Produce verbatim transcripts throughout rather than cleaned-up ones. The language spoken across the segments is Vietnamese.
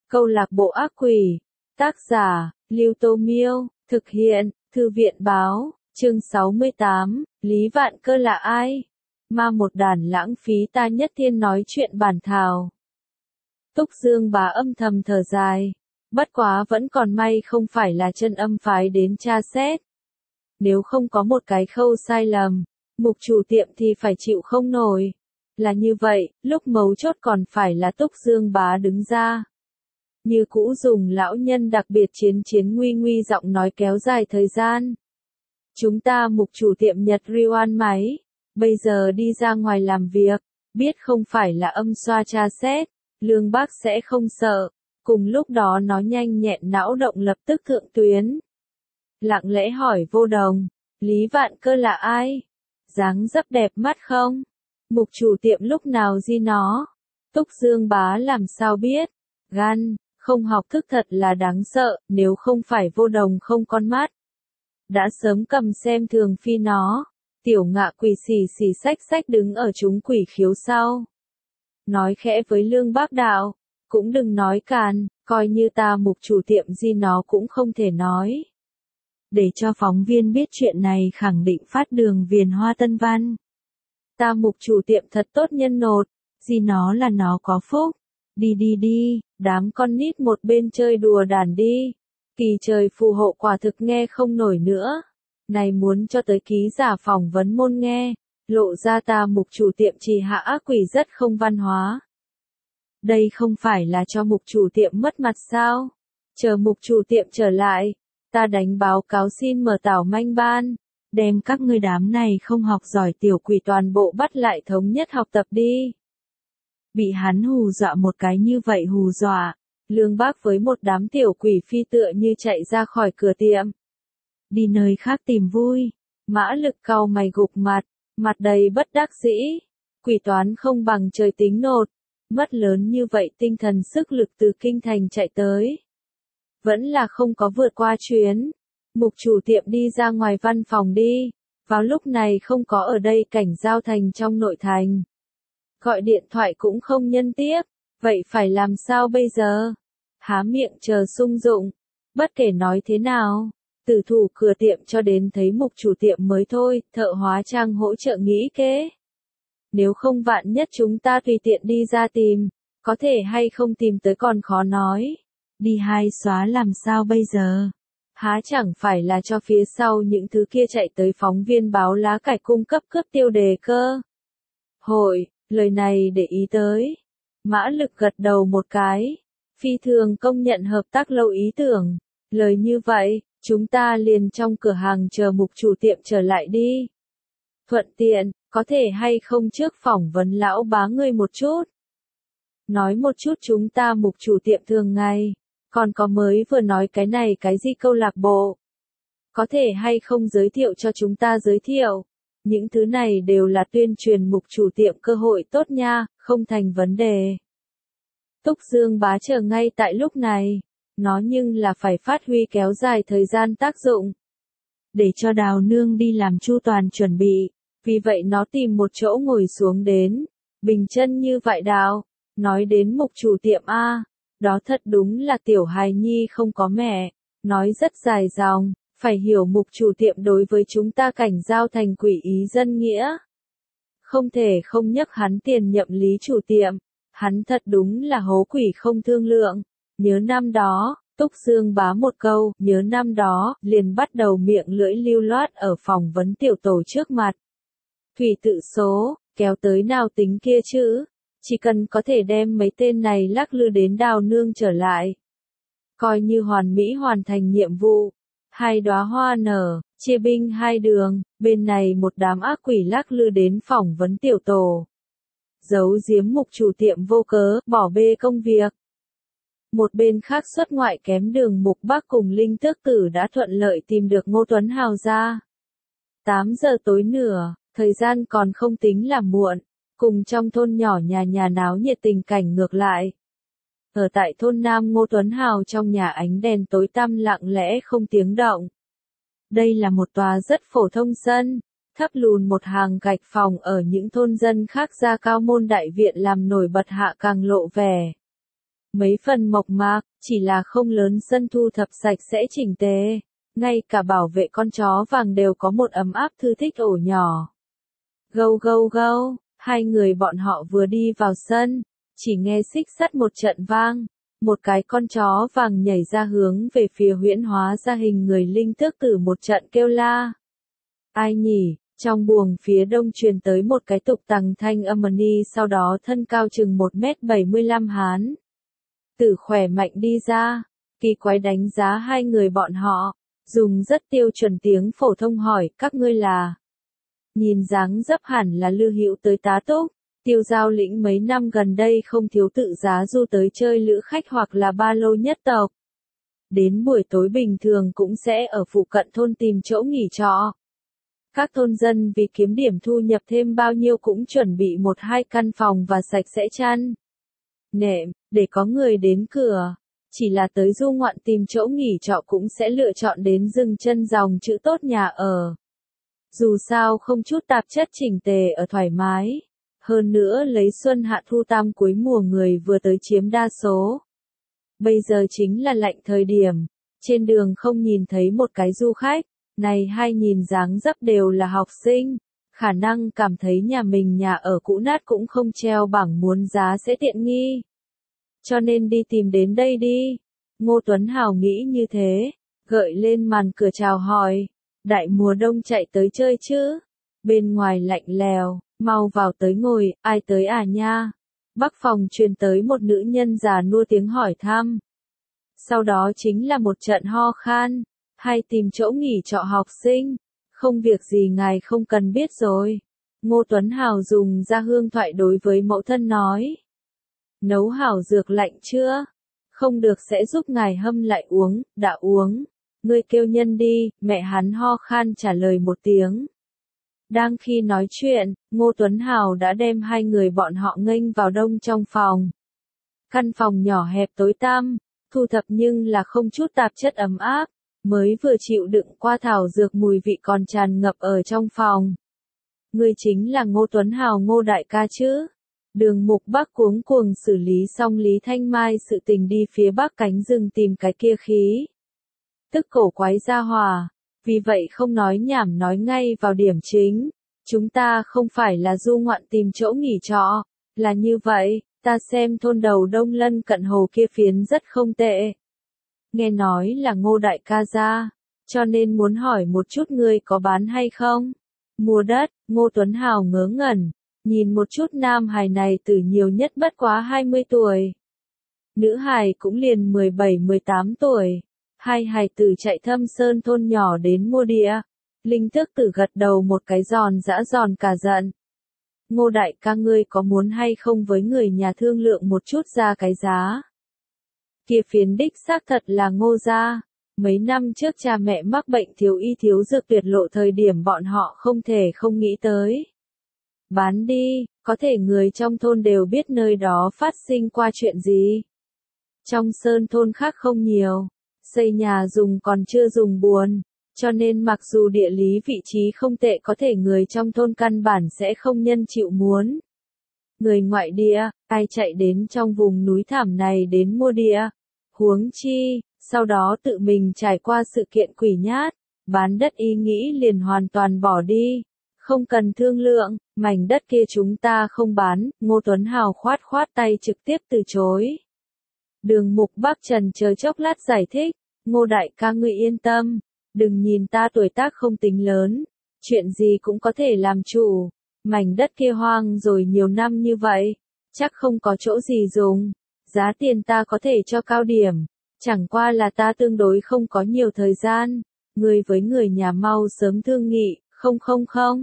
Câu lạc bộ ác quỷ. Tác giả, Lưu Tô Miêu. Thực hiện, Thư viện Báo. Chương sáu mươi tám, Lý Vạn Cơ là ai? Ma một đàn lãng phí ta nhất thiên nói chuyện bản thảo. Túc Dương Bá âm thầm thở dài. Bất quá vẫn còn may không phải là chân âm phái đến tra xét. Nếu không có một cái khâu sai lầm, mục chủ tiệm thì phải chịu không nổi. Là như vậy, lúc mấu chốt còn phải là Túc Dương Bá đứng ra. Như cũ dùng lão nhân đặc biệt chiến chiến nguy nguy giọng nói kéo dài thời gian. Chúng ta mục chủ tiệm Nhật Ryoan máy, bây giờ đi ra ngoài làm việc, biết không phải là âm xoa tra xét, Lương Bác sẽ không sợ. Cùng lúc đó nó nhanh nhẹn não động lập tức thượng tuyến. Lặng lẽ hỏi Vô Đồng, Lý Vạn Cơ là ai? Dáng dấp đẹp mắt không? Mục chủ tiệm lúc nào di nó? Túc Dương Bá làm sao biết? Gan, không học thức thật là đáng sợ, nếu không phải Vô Đồng không con mắt. Đã sớm cầm xem thường phi nó. Tiểu Ngạ quỷ xì xì xách xách đứng ở chúng quỷ khiếu sau. Nói khẽ với Lương Bác Đạo, cũng đừng nói càn, coi như ta mục chủ tiệm di nó cũng không thể nói. Để cho phóng viên biết chuyện này khẳng định phát đường viền hoa tân văn. Ta mục chủ tiệm thật tốt nhân nột, di nó là nó có phúc. Đi đi đi, đám con nít một bên chơi đùa đàn đi. Kỳ trời phù hộ quả thực nghe không nổi nữa. Này muốn cho tới ký giả phỏng vấn môn nghe, lộ ra ta mục chủ tiệm trì hạ ác quỷ rất không văn hóa. Đây không phải là cho mục chủ tiệm mất mặt sao? Chờ mục chủ tiệm trở lại, ta đánh báo cáo xin mở tảo manh ban, đem các ngươi đám này không học giỏi tiểu quỷ toàn bộ bắt lại thống nhất học tập đi. Bị hắn hù dọa một cái như vậy hù dọa, Lương Bác với một đám tiểu quỷ phi tựa như chạy ra khỏi cửa tiệm. Đi nơi khác tìm vui, Mã Lực cau mày gục mặt, mặt đầy bất đắc dĩ, quỷ toán không bằng trời tính nột. Mất lớn như vậy tinh thần sức lực từ kinh thành chạy tới. Vẫn là không có vượt qua chuyến. Mục chủ tiệm đi ra ngoài văn phòng đi. Vào lúc này không có ở đây cảnh giao thành trong nội thành. Gọi điện thoại cũng không nhân tiếp. Vậy phải làm sao bây giờ? Há miệng chờ sung dụng. Bất kể nói thế nào. Từ thủ cửa tiệm cho đến thấy mục chủ tiệm mới thôi. Thợ hóa trang hỗ trợ nghĩ kế. Nếu không vạn nhất chúng ta tùy tiện đi ra tìm, có thể hay không tìm tới còn khó nói. Đi hai xóa làm sao bây giờ? Há chẳng phải là cho phía sau những thứ kia chạy tới phóng viên báo lá cải cung cấp cướp tiêu đề cơ. Hội, lời này để ý tới. Mã Lực gật đầu một cái. Phi thường công nhận hợp tác lâu ý tưởng. Lời như vậy, chúng ta liền trong cửa hàng chờ mục chủ tiệm trở lại đi. Thuận tiện, có thể hay không trước phỏng vấn lão bá ngươi một chút. Nói một chút chúng ta mục chủ tiệm thường ngày. Còn có mới vừa nói cái này cái gì câu lạc bộ. Có thể hay không giới thiệu cho chúng ta giới thiệu. Những thứ này đều là tuyên truyền mục chủ tiệm cơ hội tốt nha, không thành vấn đề. Túc Dương Bá chờ ngay tại lúc này. Nó nhưng là phải phát huy kéo dài thời gian tác dụng. Để cho Đào Nương đi làm chu toàn chuẩn bị. Vì vậy nó tìm một chỗ ngồi xuống đến. Bình chân như vậy Đào. Nói đến mục chủ tiệm A. Đó thật đúng là tiểu hài nhi không có mẹ. Nói rất dài dòng. Phải hiểu mục chủ tiệm đối với chúng ta cảnh giao thành quỷ ý dân nghĩa. Không thể không nhắc hắn tiền nhậm Lý chủ tiệm. Hắn thật đúng là hố quỷ không thương lượng. Nhớ năm đó. Túc Dương Bá một câu, nhớ năm đó, liền bắt đầu miệng lưỡi lưu loát ở phỏng vấn tiểu tổ trước mặt. Thủy tự số, kéo tới nào tính kia chứ, chỉ cần có thể đem mấy tên này lắc lư đến Đào Nương trở lại. Coi như hoàn mỹ hoàn thành nhiệm vụ. Hai đóa hoa nở, chia binh hai đường, bên này một đám ác quỷ lắc lư đến phỏng vấn tiểu tổ. Giấu giếm mục chủ tiệm vô cớ, bỏ bê công việc. Một bên khác xuất ngoại kém đường mục Bắc cùng Linh Tước Tử đã thuận lợi tìm được Ngô Tuấn Hào ra. tám giờ tối nửa, thời gian còn không tính là muộn, cùng trong thôn nhỏ nhà nhà náo nhiệt tình cảnh ngược lại. Ở tại thôn Nam Ngô Tuấn Hào trong nhà ánh đèn tối tăm lặng lẽ không tiếng động. Đây là một tòa rất phổ thông sân, thấp lùn một hàng gạch phòng ở những thôn dân khác ra cao môn đại viện làm nổi bật hạ càng lộ vẻ. mấy phần mộc mạc, chỉ là không lớn sân thu thập sạch sẽ chỉnh tề. Ngay cả bảo vệ con chó vàng đều có một ấm áp thư thích ổ nhỏ. Gâu gâu gâu, hai người bọn họ vừa đi vào sân, chỉ nghe xích sắt một trận vang. Một cái con chó vàng nhảy ra hướng về phía huyễn hóa ra hình người linh tước tử một trận kêu la. Ai nhỉ? Trong buồng phía đông truyền tới một cái tục tằng thanh âm ni, sau đó thân cao chừng một mét bảy mươi lăm hán. Tử khỏe mạnh đi ra, kỳ quái đánh giá hai người bọn họ, dùng rất tiêu chuẩn tiếng phổ thông hỏi, các ngươi là? Nhìn dáng dấp hẳn là Lư Hữu tới tá túc, Tiêu Giao lĩnh mấy năm gần đây không thiếu tự giá du tới chơi lữ khách hoặc là ba lô nhất tộc. Đến buổi tối bình thường cũng sẽ ở phụ cận thôn tìm chỗ nghỉ trọ. Các thôn dân vì kiếm điểm thu nhập thêm bao nhiêu cũng chuẩn bị một hai căn phòng và sạch sẽ chăn nệm, để có người đến cửa. Chỉ là tới du ngoạn tìm chỗ nghỉ trọ cũng sẽ lựa chọn đến dừng chân dòng chữ tốt nhà ở. Dù sao không chút tạp chất chỉnh tề ở thoải mái. Hơn nữa lấy xuân hạ thu tam cuối mùa người vừa tới chiếm đa số. Bây giờ chính là lạnh thời điểm. Trên đường không nhìn thấy một cái du khách. Này hai nhìn dáng dấp đều là học sinh. Khả năng cảm thấy nhà mình nhà ở cũ nát cũng không treo bảng muốn giá sẽ tiện nghi. Cho nên đi tìm đến đây đi. Ngô Tuấn Hào nghĩ như thế. Gợi lên màn cửa chào hỏi. Đại mùa đông chạy tới chơi chứ. Bên ngoài lạnh lèo, mau vào tới ngồi, ai tới à nha. Bắc phòng truyền tới một nữ nhân già nua tiếng hỏi thăm. Sau đó chính là một trận ho khan. Hay tìm chỗ nghỉ trọ học sinh. Không việc gì ngài không cần biết rồi. Ngô Tuấn Hào dùng ra hương thoại đối với mẫu thân nói. Nấu hảo dược lạnh chưa? Không được sẽ giúp ngài hâm lại uống, đã uống. Ngươi kêu nhân đi, mẹ hắn ho khan trả lời một tiếng. Đang khi nói chuyện, Ngô Tuấn Hào đã đem hai người bọn họ nghênh vào đông trong phòng. Căn phòng nhỏ hẹp tối tăm, thu thập nhưng là không chút tạp chất ấm áp, mới vừa chịu đựng qua thảo dược mùi vị còn tràn ngập ở trong phòng. Ngươi chính là Ngô Tuấn Hào Ngô đại ca chứ? Đường Mục Bắc cuống cuồng xử lý xong Lý Thanh Mai sự tình đi phía bắc cánh rừng tìm cái kia khí. Tức cổ quái gia hòa, vì vậy không nói nhảm nói ngay vào điểm chính. Chúng ta không phải là du ngoạn tìm chỗ nghỉ trọ, là như vậy, ta xem thôn đầu đông lân cận hồ kia phiến rất không tệ. Nghe nói là Ngô đại ca gia, cho nên muốn hỏi một chút ngươi có bán hay không? Mua đất, Ngô Tuấn Hào ngớ ngẩn. Nhìn một chút nam hài này từ nhiều nhất bất quá hai mươi tuổi. Nữ hài cũng liền mười bảy mười tám tuổi. Hai hài tử chạy thâm sơn thôn nhỏ đến mua địa. Linh Tước Tử gật đầu một cái giòn giã giòn cả giận. Ngô đại ca ngươi có muốn hay không với người nhà thương lượng một chút ra cái giá? Kia phiến đích xác thật là Ngô gia. Mấy năm trước cha mẹ mắc bệnh thiếu y thiếu dược tuyệt lộ thời điểm bọn họ không thể không nghĩ tới. Bán đi, có thể người trong thôn đều biết nơi đó phát sinh qua chuyện gì. Trong sơn thôn khác không nhiều, xây nhà dùng còn chưa dùng buồn, cho nên mặc dù địa lý vị trí không tệ có thể người trong thôn căn bản sẽ không nhân chịu muốn. Người ngoại địa, ai chạy đến trong vùng núi thảm này đến mua địa, huống chi, sau đó tự mình trải qua sự kiện quỷ nhát, bán đất ý nghĩ liền hoàn toàn bỏ đi. Không cần thương lượng, mảnh đất kia chúng ta không bán, Ngô Tuấn Hào khoát khoát tay trực tiếp từ chối. Đường Mục Bắc trần chờ chốc lát giải thích, Ngô đại ca ngươi yên tâm, đừng nhìn ta tuổi tác không tính lớn, chuyện gì cũng có thể làm chủ, mảnh đất kia hoang rồi nhiều năm như vậy, chắc không có chỗ gì dùng, giá tiền ta có thể cho cao điểm, chẳng qua là ta tương đối không có nhiều thời gian, người với người nhà mau sớm thương nghị, không không không.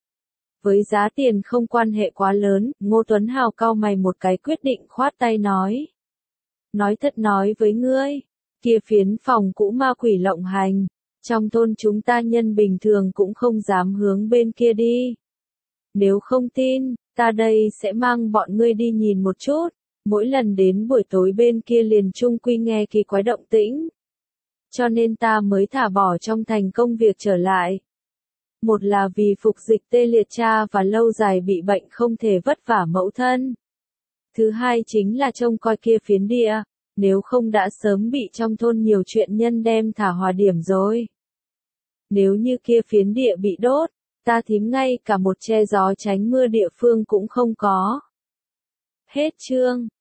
Với giá tiền không quan hệ quá lớn, Ngô Tuấn Hào cau mày một cái quyết định khoát tay nói. Nói thật nói với ngươi, kia phiến phòng cũ ma quỷ lộng hành, trong thôn chúng ta nhân bình thường cũng không dám hướng bên kia đi. Nếu không tin, ta đây sẽ mang bọn ngươi đi nhìn một chút, mỗi lần đến buổi tối bên kia liền chung quy nghe kỳ quái động tĩnh. Cho nên ta mới thả bỏ trong thành công việc trở lại. Một là vì phục dịch tê liệt cha và lâu dài bị bệnh không thể vất vả mẫu thân. Thứ hai chính là trông coi kia phiến địa, nếu không đã sớm bị trong thôn nhiều chuyện nhân đem thả hòa điểm rồi. Nếu như kia phiến địa bị đốt, ta thím ngay cả một che gió tránh mưa địa phương cũng không có. Hết chương.